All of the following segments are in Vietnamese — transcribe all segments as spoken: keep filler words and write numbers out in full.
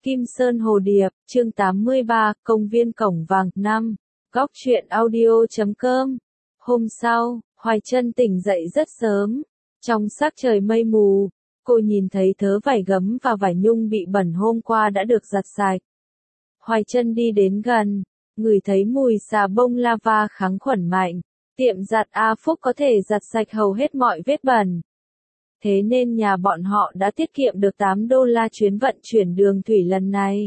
Kim Sơn Hồ Điệp, chương tám mươi ba, Công viên Cổng Vàng, năm. Góc truyện audio chấm com. Hôm sau, Hoài Trân tỉnh dậy rất sớm. Trong sắc trời mây mù, cô nhìn thấy thớ vải gấm và vải nhung bị bẩn hôm qua đã được giặt sạch. Hoài Trân đi đến gần, ngửi thấy mùi xà bông lava kháng khuẩn mạnh. Tiệm giặt A Phúc có thể giặt sạch hầu hết mọi vết bẩn. Thế nên nhà bọn họ đã tiết kiệm được tám đô la chuyến vận chuyển đường thủy lần này.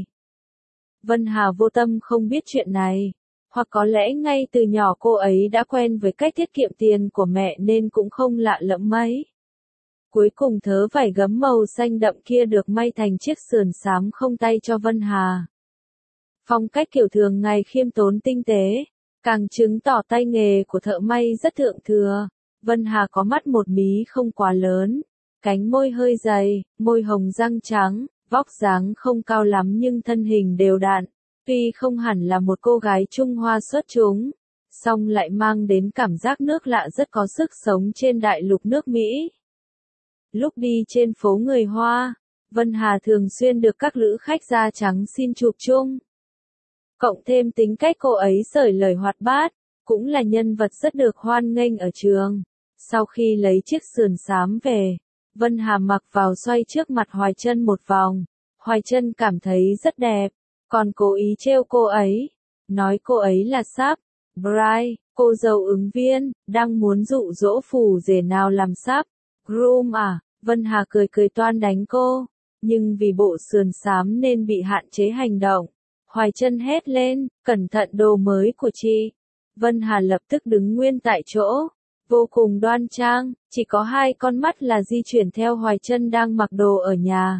Vân Hà vô tâm không biết chuyện này, hoặc có lẽ ngay từ nhỏ cô ấy đã quen với cách tiết kiệm tiền của mẹ nên cũng không lạ lẫm mấy. Cuối cùng thớ vải gấm màu xanh đậm kia được may thành chiếc sườn xám không tay cho Vân Hà. Phong cách kiểu thường ngày khiêm tốn tinh tế, càng chứng tỏ tay nghề của thợ may rất thượng thừa. Vân Hà có mắt một mí không quá lớn, cánh môi hơi dày, môi hồng răng trắng, vóc dáng không cao lắm nhưng thân hình đều đặn. Tuy không hẳn là một cô gái Trung Hoa xuất chúng, song lại mang đến cảm giác nước lạ rất có sức sống trên đại lục nước Mỹ. Lúc đi trên phố người Hoa, Vân Hà thường xuyên được các lữ khách da trắng xin chụp chung. Cộng thêm tính cách cô ấy xởi lời hoạt bát, cũng là nhân vật rất được hoan nghênh ở trường. Sau khi lấy chiếc sườn xám về, Vân Hà mặc vào xoay trước mặt Hoài Trân một vòng. Hoài Trân cảm thấy rất đẹp, còn cố ý trêu cô ấy, nói cô ấy là sáp. Bright, cô dâu ứng viên, đang muốn dụ dỗ phù rể nào làm sáp. Groom à? Vân Hà cười cười toan đánh cô, nhưng vì bộ sườn xám nên bị hạn chế hành động. Hoài Trân hét lên, cẩn thận đồ mới của chị. Vân Hà lập tức đứng nguyên tại chỗ, vô cùng đoan trang, chỉ có hai con mắt là di chuyển theo Hoài Trân đang mặc đồ ở nhà.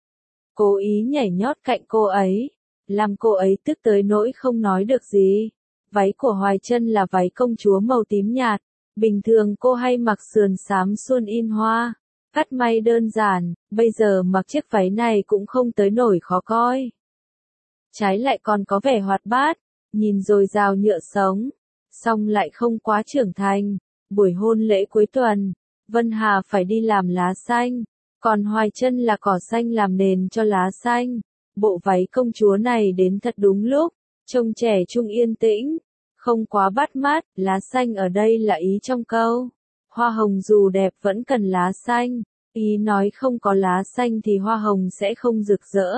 Cố ý nhảy nhót cạnh cô ấy, làm cô ấy tức tới nỗi không nói được gì. Váy của Hoài Trân là váy công chúa màu tím nhạt, bình thường cô hay mặc sườn xám suôn in hoa, cắt may đơn giản, bây giờ mặc chiếc váy này cũng không tới nổi khó coi. Trái lại còn có vẻ hoạt bát, nhìn dồi dào nhựa sống, song lại không quá trưởng thành. Buổi hôn lễ cuối tuần, Vân Hà phải đi làm lá xanh, còn Hoài Trân là cỏ xanh làm nền cho lá xanh. Bộ váy công chúa này đến thật đúng lúc, trông trẻ trung yên tĩnh, không quá bắt mắt. Lá xanh ở đây là ý trong câu, hoa hồng dù đẹp vẫn cần lá xanh, ý nói không có lá xanh thì hoa hồng sẽ không rực rỡ.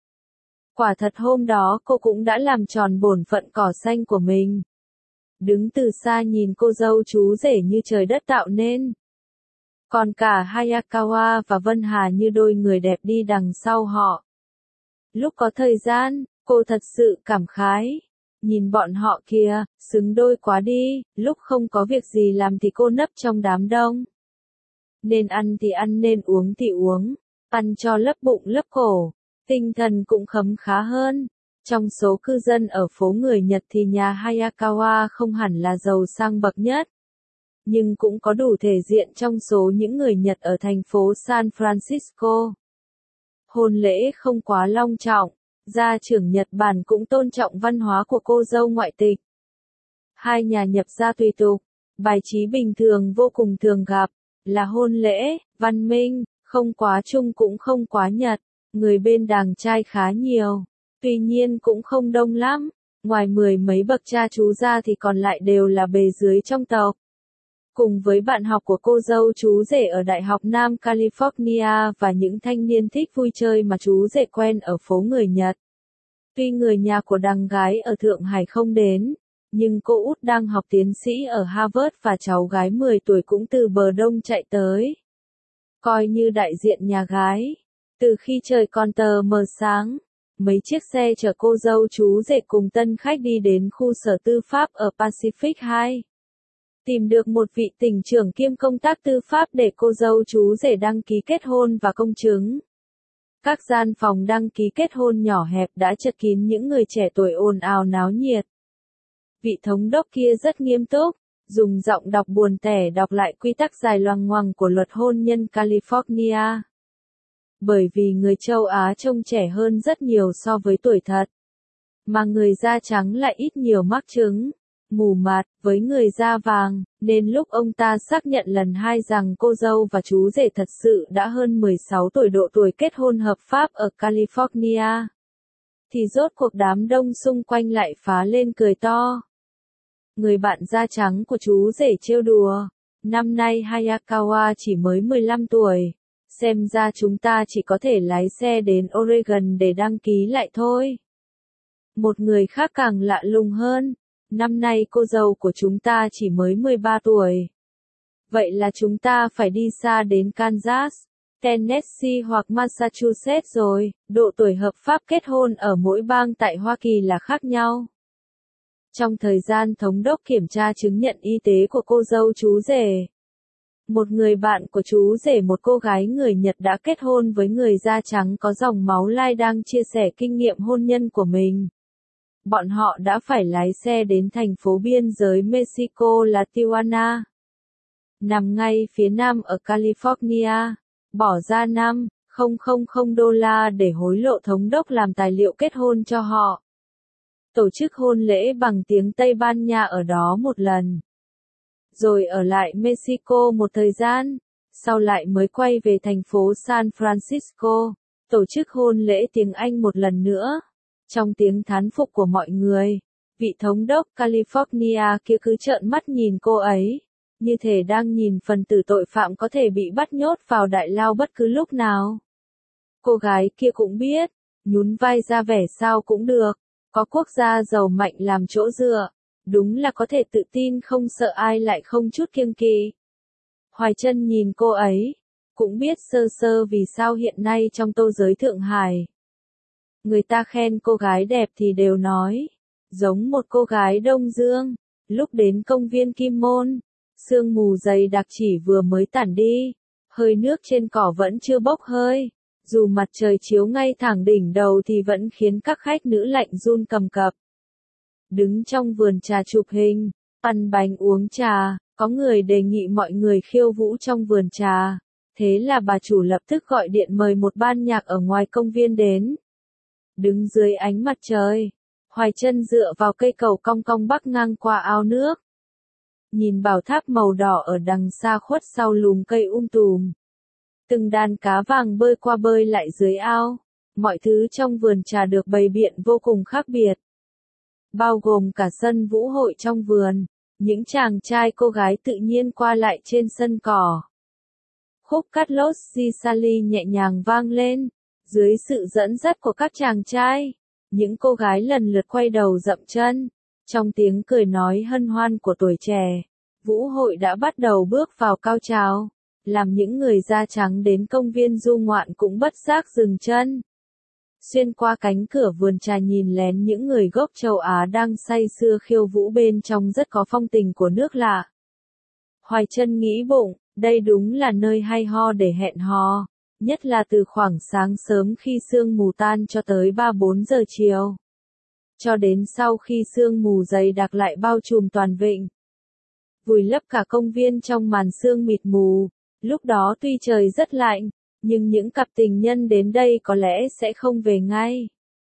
Quả thật hôm đó cô cũng đã làm tròn bổn phận cỏ xanh của mình. Đứng từ xa nhìn cô dâu chú rể như trời đất tạo nên. Còn cả Hayakawa và Vân Hà như đôi người đẹp đi đằng sau họ. Lúc có thời gian, cô thật sự cảm khái. Nhìn bọn họ kìa, xứng đôi quá đi, lúc không có việc gì làm thì cô nấp trong đám đông. Nên ăn thì ăn, nên uống thì uống, ăn cho lấp bụng lấp cổ, tinh thần cũng khấm khá hơn. Trong số cư dân ở phố người Nhật thì nhà Hayakawa không hẳn là giàu sang bậc nhất, nhưng cũng có đủ thể diện trong số những người Nhật ở thành phố San Francisco. Hôn lễ không quá long trọng, gia trưởng Nhật Bản cũng tôn trọng văn hóa của cô dâu ngoại tịch. Hai nhà nhập gia tùy tục, bài trí bình thường vô cùng thường gặp, là hôn lễ, văn minh, không quá Trung cũng không quá Nhật, người bên đàng trai khá nhiều. Tuy nhiên cũng không đông lắm, ngoài mười mấy bậc cha chú ra thì còn lại đều là bề dưới trong tộc. Cùng với bạn học của cô dâu chú rể ở Đại học Nam California và những thanh niên thích vui chơi mà chú rể quen ở phố người Nhật. Tuy người nhà của đằng gái ở Thượng Hải không đến, nhưng cô út đang học tiến sĩ ở Harvard và cháu gái mười tuổi cũng từ bờ đông chạy tới. Coi như đại diện nhà gái. Từ khi trời còn tờ mờ sáng, mấy chiếc xe chở cô dâu chú rể cùng tân khách đi đến khu sở tư pháp ở Pacific hai. Tìm được một vị tỉnh trưởng kiêm công tác tư pháp để cô dâu chú rể đăng ký kết hôn và công chứng. Các gian phòng đăng ký kết hôn nhỏ hẹp đã chật kín những người trẻ tuổi ồn ào náo nhiệt. Vị thống đốc kia rất nghiêm túc, dùng giọng đọc buồn tẻ đọc lại quy tắc dài loằng ngoằng của luật hôn nhân California. Bởi vì người châu Á trông trẻ hơn rất nhiều so với tuổi thật, mà người da trắng lại ít nhiều mắc chứng mù mặt với người da vàng, nên lúc ông ta xác nhận lần hai rằng cô dâu và chú rể thật sự đã hơn mười sáu tuổi, độ tuổi kết hôn hợp pháp ở California, thì rốt cuộc đám đông xung quanh lại phá lên cười to. Người bạn da trắng của chú rể trêu đùa, năm nay Hayakawa chỉ mới mười lăm tuổi, xem ra chúng ta chỉ có thể lái xe đến Oregon để đăng ký lại thôi. Một người khác càng lạ lùng hơn, năm nay cô dâu của chúng ta chỉ mới mười ba tuổi. Vậy là chúng ta phải đi xa đến Kansas, Tennessee hoặc Massachusetts rồi, độ tuổi hợp pháp kết hôn ở mỗi bang tại Hoa Kỳ là khác nhau. Trong thời gian thống đốc kiểm tra chứng nhận y tế của cô dâu chú rể, một người bạn của chú rể, một cô gái người Nhật đã kết hôn với người da trắng có dòng máu Lai, đang chia sẻ kinh nghiệm hôn nhân của mình. Bọn họ đã phải lái xe đến thành phố biên giới Mexico là Tijuana, nằm ngay phía nam ở California, bỏ ra năm nghìn đô la để hối lộ thống đốc làm tài liệu kết hôn cho họ. Tổ chức hôn lễ bằng tiếng Tây Ban Nha ở đó một lần. Rồi ở lại Mexico một thời gian, sau lại mới quay về thành phố San Francisco, tổ chức hôn lễ tiếng Anh một lần nữa. Trong tiếng thán phục của mọi người, vị thống đốc California kia cứ trợn mắt nhìn cô ấy, như thể đang nhìn phần tử tội phạm có thể bị bắt nhốt vào đại lao bất cứ lúc nào. Cô gái kia cũng biết, nhún vai ra vẻ sao cũng được, có quốc gia giàu mạnh làm chỗ dựa, đúng là có thể tự tin không sợ ai lại không chút kiêng kỵ. Hoài Trân nhìn cô ấy, cũng biết sơ sơ vì sao hiện nay trong tô giới Thượng Hải, người ta khen cô gái đẹp thì đều nói, giống một cô gái Đông Dương. Lúc đến công viên Kim Môn, sương mù dày đặc chỉ vừa mới tản đi, hơi nước trên cỏ vẫn chưa bốc hơi, dù mặt trời chiếu ngay thẳng đỉnh đầu thì vẫn khiến các khách nữ lạnh run cầm cập. Đứng trong vườn trà chụp hình, ăn bánh uống trà, có người đề nghị mọi người khiêu vũ trong vườn trà, thế là bà chủ lập tức gọi điện mời một ban nhạc ở ngoài công viên đến. Đứng dưới ánh mặt trời, Hoài Trân dựa vào cây cầu cong cong bắc ngang qua ao nước. Nhìn bảo tháp màu đỏ ở đằng xa khuất sau lùm cây um tùm. Từng đàn cá vàng bơi qua bơi lại dưới ao. Mọi thứ trong vườn trà được bày biện vô cùng khác biệt. Bao gồm cả sân vũ hội trong vườn. Những chàng trai cô gái tự nhiên qua lại trên sân cỏ. Khúc Carlos Di Sali nhẹ nhàng vang lên. Dưới sự dẫn dắt của các chàng trai, những cô gái lần lượt quay đầu dậm chân. Trong tiếng cười nói hân hoan của tuổi trẻ, vũ hội đã bắt đầu bước vào cao trào, làm những người da trắng đến công viên du ngoạn cũng bất giác dừng chân. Xuyên qua cánh cửa vườn trà nhìn lén những người gốc châu Á đang say sưa khiêu vũ bên trong rất có phong tình của nước lạ. Hoài Trân nghĩ bụng, đây đúng là nơi hay ho để hẹn hò. Nhất là từ khoảng sáng sớm khi sương mù tan cho tới ba bốn giờ chiều. Cho đến sau khi sương mù dày đặc lại bao trùm toàn vịnh. Vùi lấp cả công viên trong màn sương mịt mù. Lúc đó tuy trời rất lạnh, nhưng những cặp tình nhân đến đây có lẽ sẽ không về ngay.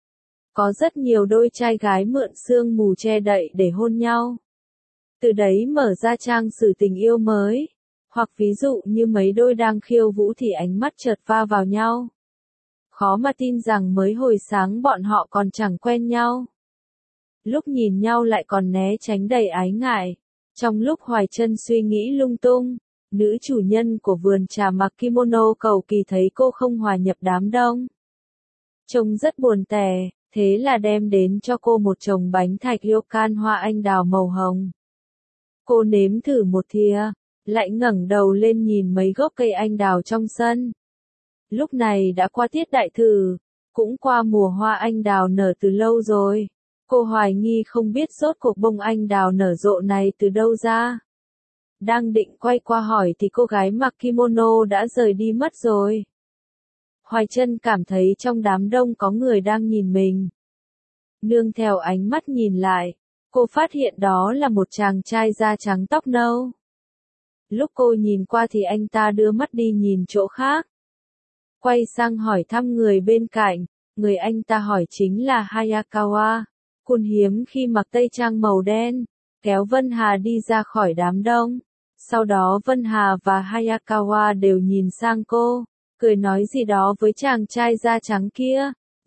Có rất nhiều đôi trai gái mượn sương mù che đậy để hôn nhau. Từ đấy mở ra trang sử tình yêu mới. Hoặc ví dụ như mấy đôi đang khiêu vũ thì ánh mắt chợt va vào nhau. Khó mà tin rằng mới hồi sáng bọn họ còn chẳng quen nhau. Lúc nhìn nhau lại còn né tránh đầy ái ngại. Trong lúc Hoài Trân suy nghĩ lung tung, nữ chủ nhân của vườn trà mặc kimono cầu kỳ thấy cô không hòa nhập đám đông. Trông rất buồn tẻ, thế là đem đến cho cô một chồng bánh thạch ryokan hoa anh đào màu hồng. Cô nếm thử một thìa, lại ngẩng đầu lên nhìn mấy gốc cây anh đào trong sân. Lúc này đã qua tiết đại thử, cũng qua mùa hoa anh đào nở từ lâu rồi. Cô hoài nghi không biết rốt cuộc bông anh đào nở rộ này từ đâu ra. Đang định quay qua hỏi thì cô gái mặc kimono đã rời đi mất rồi. Hoài Trân cảm thấy trong đám đông có người đang nhìn mình. Nương theo ánh mắt nhìn lại, cô phát hiện đó là một chàng trai da trắng tóc nâu. Lúc cô nhìn qua thì anh ta đưa mắt đi nhìn chỗ khác. Quay sang hỏi thăm người bên cạnh, người anh ta hỏi chính là Hayakawa. Kun hiếm khi mặc tây trang màu đen, kéo Vân Hà đi ra khỏi đám đông. Sau đó Vân Hà và Hayakawa đều nhìn sang cô, cười nói gì đó với chàng trai da trắng kia,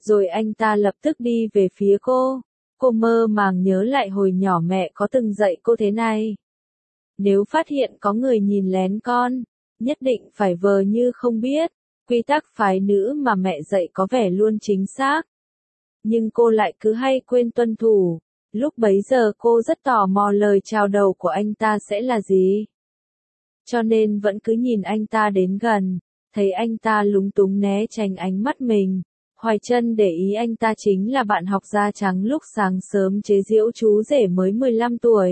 Rồi anh ta lập tức đi về phía cô. Cô mơ màng nhớ lại hồi nhỏ mẹ có từng dạy cô thế này. Nếu phát hiện có người nhìn lén con, nhất định phải vờ như không biết. Quy tắc phái nữ mà mẹ dạy có vẻ luôn chính xác. Nhưng cô lại cứ hay quên tuân thủ. Lúc bấy giờ cô rất tò mò lời chào đầu của anh ta sẽ là gì. Cho nên vẫn cứ nhìn anh ta đến gần. Thấy anh ta lúng túng né tránh ánh mắt mình. Hoài Trân để ý anh ta chính là bạn học da trắng lúc sáng sớm chế giễu chú rể mới mười lăm tuổi.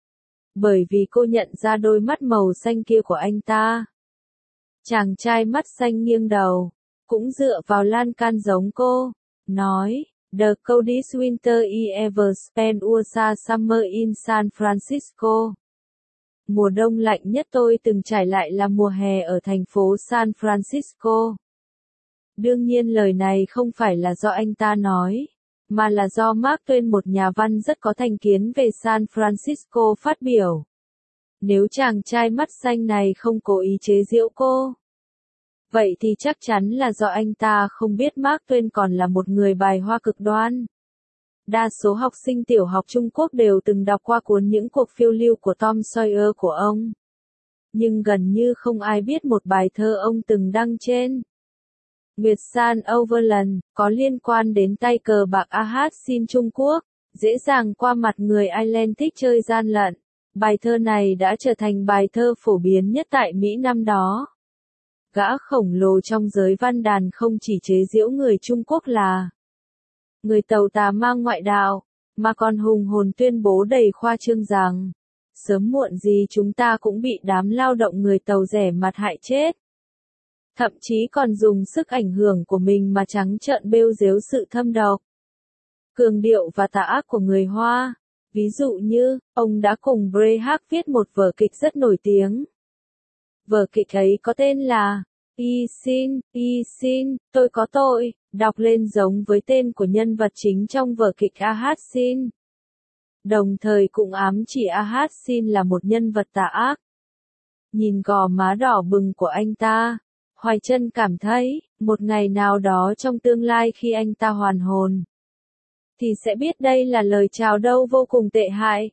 Bởi vì cô nhận ra đôi mắt màu xanh kia của anh ta. Chàng trai mắt xanh nghiêng đầu, cũng dựa vào lan can giống cô, nói, The coldest winter I ever spent was a summer in San Francisco. Mùa đông lạnh nhất tôi từng trải lại là mùa hè ở thành phố San Francisco. Đương nhiên lời này không phải là do anh ta nói, mà là do Mark Twain, một nhà văn rất có thành kiến về San Francisco, phát biểu. Nếu chàng trai mắt xanh này không cố ý chế giễu cô, vậy thì chắc chắn là do anh ta không biết Mark Twain còn là một người bài hoa cực đoan. Đa số học sinh tiểu học Trung Quốc đều từng đọc qua cuốn Những cuộc phiêu lưu của Tom Sawyer của ông. Nhưng gần như không ai biết một bài thơ ông từng đăng trên Nguyệt San Overland, có liên quan đến tay cờ bạc Ahad Sin Trung Quốc, dễ dàng qua mặt người Ireland thích chơi gian lận. Bài thơ này đã trở thành bài thơ phổ biến nhất tại Mỹ năm đó. Gã khổng lồ trong giới văn đàn không chỉ chế giễu người Trung Quốc là người tàu tà mang ngoại đạo, mà còn hùng hồn tuyên bố đầy khoa trương rằng, sớm muộn gì chúng ta cũng bị đám lao động người tàu rẻ mặt hại chết. Thậm chí còn dùng sức ảnh hưởng của mình mà trắng trợn bêu giếu sự thâm độc, cường điệu và tà ác của người Hoa. Ví dụ như, ông đã cùng Brehart viết một vở kịch rất nổi tiếng. Vở kịch ấy có tên là Y xin, Y xin, tôi có tội, đọc lên giống với tên của nhân vật chính trong vở kịch Ahad Sin. Đồng thời cũng ám chỉ Ahad Sin là một nhân vật tà ác. Nhìn gò má đỏ bừng của anh ta, Hoài Trân cảm thấy, một ngày nào đó trong tương lai khi anh ta hoàn hồn, thì sẽ biết đây là lời chào đâu vô cùng tệ hại.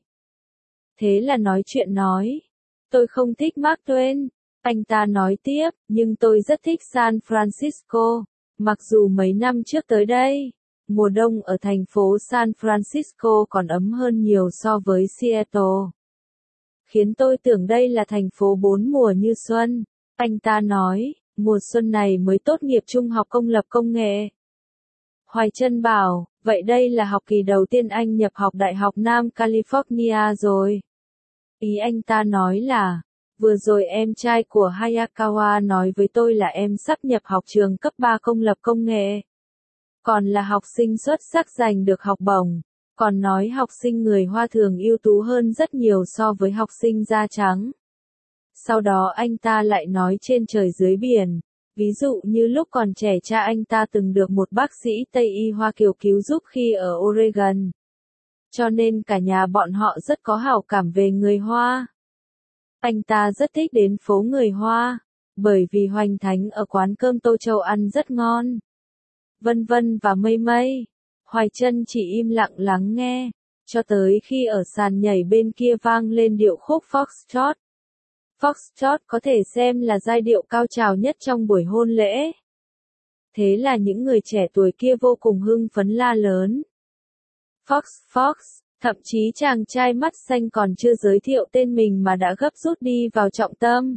Thế là nói chuyện nói. Tôi không thích Mark Twain. Anh ta nói tiếp, nhưng tôi rất thích San Francisco. Mặc dù mấy năm trước tới đây, mùa đông ở thành phố San Francisco còn ấm hơn nhiều so với Seattle. Khiến tôi tưởng đây là thành phố bốn mùa như xuân. Anh ta nói, mùa xuân này mới tốt nghiệp trung học công lập công nghệ. Hoài Trân bảo, vậy đây là học kỳ đầu tiên anh nhập học Đại học Nam California rồi. Ý anh ta nói là, vừa rồi em trai của Hayakawa nói với tôi là em sắp nhập học trường cấp ba công lập công nghệ. Còn là học sinh xuất sắc giành được học bổng. Còn nói học sinh người Hoa thường ưu tú hơn rất nhiều so với học sinh da trắng. Sau đó anh ta lại nói trên trời dưới biển. Ví dụ như lúc còn trẻ cha anh ta từng được một bác sĩ Tây y Hoa Kiều cứu giúp khi ở Oregon. Cho nên cả nhà bọn họ rất có hảo cảm về người Hoa. Anh ta rất thích đến phố người Hoa, bởi vì hoành thánh ở quán cơm Tô Châu ăn rất ngon. Vân vân và mây mây. Hoài Trân chỉ im lặng lắng nghe, cho tới khi ở sàn nhảy bên kia vang lên điệu khúc Foxtrot. Foxtrot có thể xem là giai điệu cao trào nhất trong buổi hôn lễ. Thế là những người trẻ tuổi kia vô cùng hưng phấn la lớn. Fox, Fox, thậm chí chàng trai mắt xanh còn chưa giới thiệu tên mình mà đã gấp rút đi vào trọng tâm.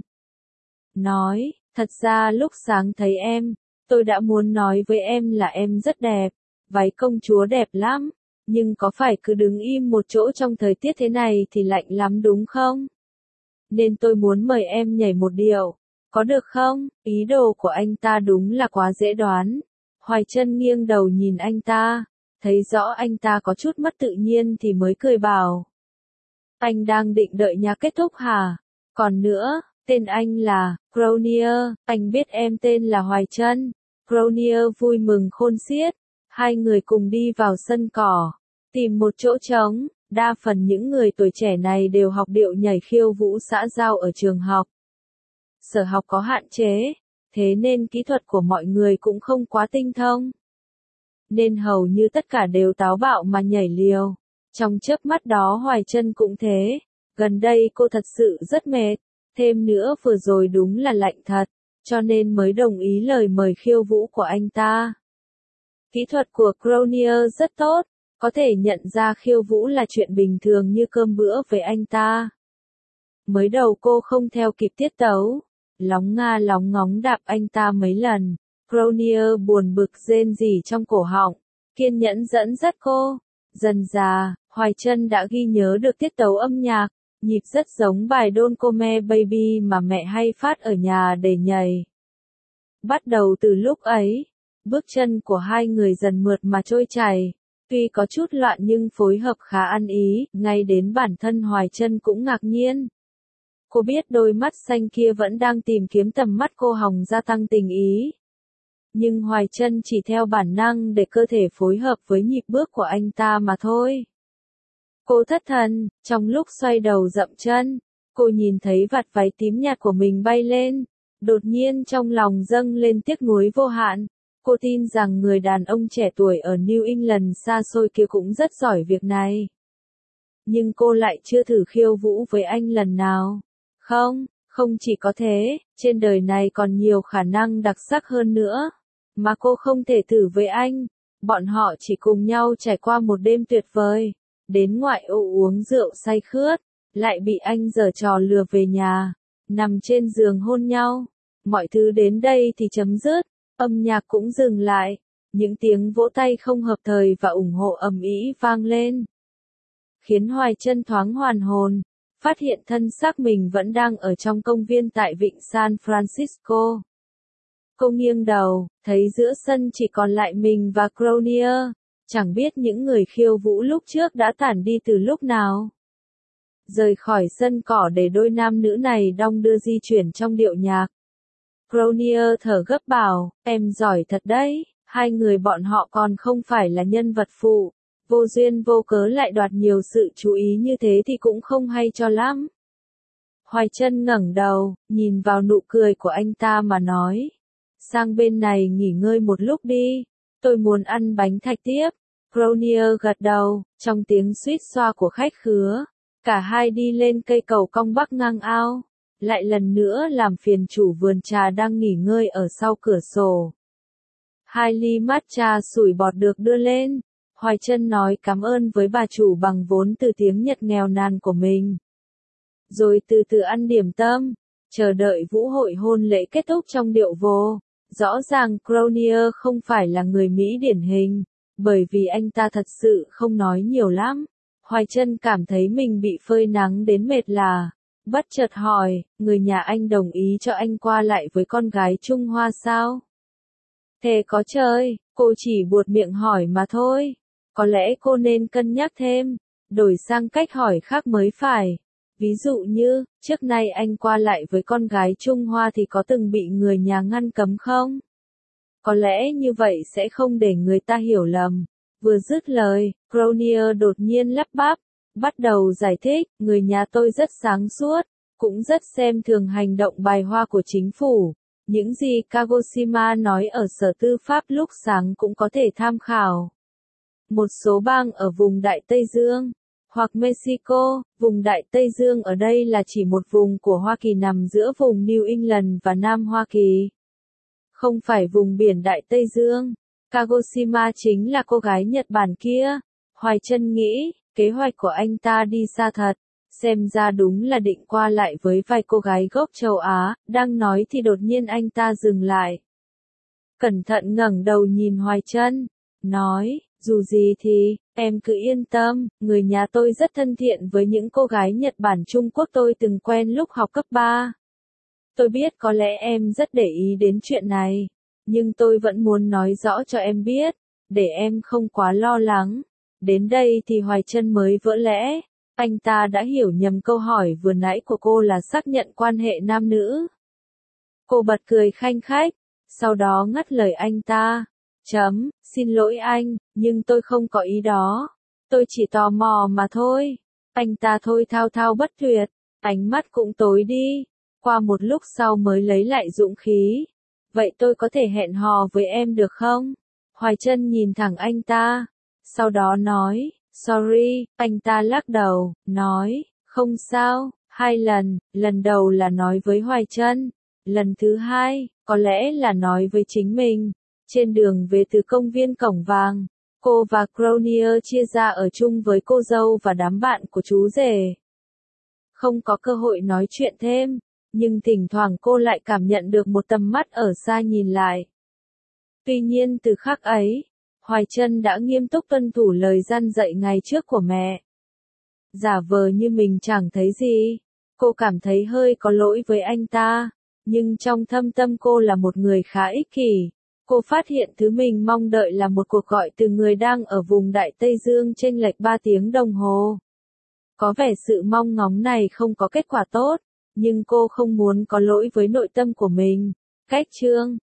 Nói, thật ra lúc sáng thấy em, tôi đã muốn nói với em là em rất đẹp, váy công chúa đẹp lắm, nhưng có phải cứ đứng im một chỗ trong thời tiết thế này thì lạnh lắm đúng không? Nên tôi muốn mời em nhảy một điệu, có được không? Ý đồ của anh ta đúng là quá dễ đoán. Hoài Trân nghiêng đầu nhìn anh ta, thấy rõ anh ta có chút mất tự nhiên thì mới cười bảo. Anh đang định đợi nhà kết thúc hả? Còn nữa, tên anh là Cronier, anh biết em tên là Hoài Trân. Cronier vui mừng khôn xiết. Hai người cùng đi vào sân cỏ, tìm một chỗ trống. Đa phần những người tuổi trẻ này đều học điệu nhảy khiêu vũ xã giao ở trường học. Sở học có hạn chế, thế nên kỹ thuật của mọi người cũng không quá tinh thông. nên hầu như tất cả đều táo bạo mà nhảy liều. Trong chớp mắt đó Hoài Trân cũng thế, gần đây cô thật sự rất mệt, thêm nữa vừa rồi đúng là lạnh thật, cho nên mới đồng ý lời mời khiêu vũ của anh ta. Kỹ thuật của Cronier rất tốt, có thể nhận ra khiêu vũ là chuyện bình thường như cơm bữa với anh ta. Mới đầu cô không theo kịp tiết tấu, lóng nga lóng ngóng đạp anh ta mấy lần, Cronier buồn bực rên rỉ trong cổ họng, kiên nhẫn dẫn dắt cô. Dần dà, Hoài Trân đã ghi nhớ được tiết tấu âm nhạc, nhịp rất giống bài Don't Come Baby mà mẹ hay phát ở nhà để nhảy. Bắt đầu từ lúc ấy, bước chân của hai người dần mượt mà trôi chảy, tuy có chút loạn nhưng phối hợp khá ăn ý, ngay đến bản thân Hoài Trân cũng ngạc nhiên. Cô biết đôi mắt xanh kia vẫn đang tìm kiếm tầm mắt cô hòng gia tăng tình ý. Nhưng Hoài Trân chỉ theo bản năng để cơ thể phối hợp với nhịp bước của anh ta mà thôi. Cô thất thần, trong lúc xoay đầu dậm chân, cô nhìn thấy vạt váy tím nhạt của mình bay lên, đột nhiên trong lòng dâng lên tiếc nuối vô hạn. Cô tin rằng người đàn ông trẻ tuổi ở New England xa xôi kia cũng rất giỏi việc này. Nhưng cô lại chưa thử khiêu vũ với anh lần nào. Không, không chỉ có thế, trên đời này còn nhiều khả năng đặc sắc hơn nữa, mà cô không thể thử với anh. Bọn họ chỉ cùng nhau trải qua một đêm tuyệt vời, đến ngoại ô uống rượu say khướt, lại bị anh giở trò lừa về nhà, nằm trên giường hôn nhau. Mọi thứ đến đây thì chấm dứt, âm nhạc cũng dừng lại, những tiếng vỗ tay không hợp thời và ủng hộ ầm ĩ vang lên, khiến Hoài Trân thoáng hoàn hồn, phát hiện thân xác mình vẫn đang ở trong công viên tại vịnh San Francisco. Cô nghiêng đầu, thấy giữa sân chỉ còn lại mình và Cronier, chẳng biết những người khiêu vũ lúc trước đã tản đi từ lúc nào. Rời khỏi sân cỏ để đôi nam nữ này đong đưa di chuyển trong điệu nhạc. Cronier thở gấp bảo, em giỏi thật đấy, hai người bọn họ còn không phải là nhân vật phụ, vô duyên vô cớ lại đoạt nhiều sự chú ý như thế thì cũng không hay cho lắm. Hoài Trân ngẩng đầu, nhìn vào nụ cười của anh ta mà nói, sang bên này nghỉ ngơi một lúc đi, tôi muốn ăn bánh thạch tiếp. Cronier gật đầu, trong tiếng suýt xoa của khách khứa, cả hai đi lên cây cầu cong bắc ngang ao, lại lần nữa làm phiền chủ vườn trà đang nghỉ ngơi ở sau cửa sổ. Hai ly matcha sủi bọt được đưa lên, Hoài Trân nói cảm ơn với bà chủ bằng vốn từ tiếng Nhật nghèo nàn của mình. Rồi từ từ ăn điểm tâm, chờ đợi vũ hội hôn lễ kết thúc trong điệu vô. Rõ ràng Cronier không phải là người Mỹ điển hình, bởi vì anh ta thật sự không nói nhiều lắm. Hoài Trân cảm thấy mình bị phơi nắng đến mệt lả, bất chợt hỏi, người nhà anh đồng ý cho anh qua lại với con gái Trung Hoa sao? Thế có chơi, cô chỉ buột miệng hỏi mà thôi. Có lẽ cô nên cân nhắc thêm, đổi sang cách hỏi khác mới phải. Ví dụ như, trước nay anh qua lại với con gái Trung Hoa thì có từng bị người nhà ngăn cấm không? Có lẽ như vậy sẽ không để người ta hiểu lầm. Vừa dứt lời, Cronier đột nhiên lắp bắp, bắt đầu giải thích, người nhà tôi rất sáng suốt, cũng rất xem thường hành động bài hoa của chính phủ. Những gì Kagoshima nói ở Sở Tư pháp lúc sáng cũng có thể tham khảo. Một số bang ở vùng Đại Tây Dương, hoặc Mexico, vùng Đại Tây Dương ở đây là chỉ một vùng của Hoa Kỳ nằm giữa vùng New England và Nam Hoa Kỳ. Không phải vùng biển Đại Tây Dương. Kagoshima chính là cô gái Nhật Bản kia. Hoài Trân nghĩ, kế hoạch của anh ta đi xa thật, xem ra đúng là định qua lại với vài cô gái gốc châu Á, đang nói thì đột nhiên anh ta dừng lại. Cẩn thận ngẩng đầu nhìn Hoài Trân, nói, dù gì thì, em cứ yên tâm, người nhà tôi rất thân thiện với những cô gái Nhật Bản Trung Quốc tôi từng quen lúc học cấp ba. Tôi biết có lẽ em rất để ý đến chuyện này, nhưng tôi vẫn muốn nói rõ cho em biết, để em không quá lo lắng. Đến đây thì Hoài Trân mới vỡ lẽ, anh ta đã hiểu nhầm câu hỏi vừa nãy của cô là xác nhận quan hệ nam nữ. Cô bật cười khanh khách, sau đó ngắt lời anh ta. Chấm, xin lỗi anh, nhưng tôi không có ý đó. Tôi chỉ tò mò mà thôi. Anh ta thôi thao thao bất tuyệt, ánh mắt cũng tối đi. Qua một lúc sau mới lấy lại dũng khí. Vậy tôi có thể hẹn hò với em được không? Hoài Trân nhìn thẳng anh ta, sau đó nói, sorry, anh ta lắc đầu, nói, không sao, hai lần, lần đầu là nói với Hoài Trân, lần thứ hai, có lẽ là nói với chính mình. Trên đường về từ công viên Cổng Vàng, cô và Cronier chia ra ở chung với cô dâu và đám bạn của chú rể. Không có cơ hội nói chuyện thêm, nhưng thỉnh thoảng cô lại cảm nhận được một tầm mắt ở xa nhìn lại. Tuy nhiên từ khắc ấy, Hoài Trân đã nghiêm túc tuân thủ lời răn dạy ngày trước của mẹ. Giả vờ như mình chẳng thấy gì, cô cảm thấy hơi có lỗi với anh ta, nhưng trong thâm tâm cô là một người khá ích kỷ. Cô phát hiện thứ mình mong đợi là một cuộc gọi từ người đang ở vùng Đại Tây Dương chênh lệch ba tiếng đồng hồ. Có vẻ sự mong ngóng này không có kết quả tốt, nhưng cô không muốn có lỗi với nội tâm của mình. Cách chương